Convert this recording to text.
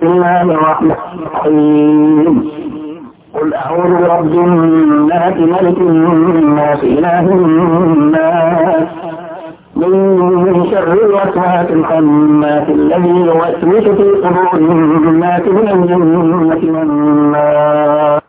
بسم الله الرحمن الرحيم. قل أعوذ برب الناس ملك الناس إله الناس من شر الوسواس الخناس الذي يوسوس في صدور الناس من الجنة والناس.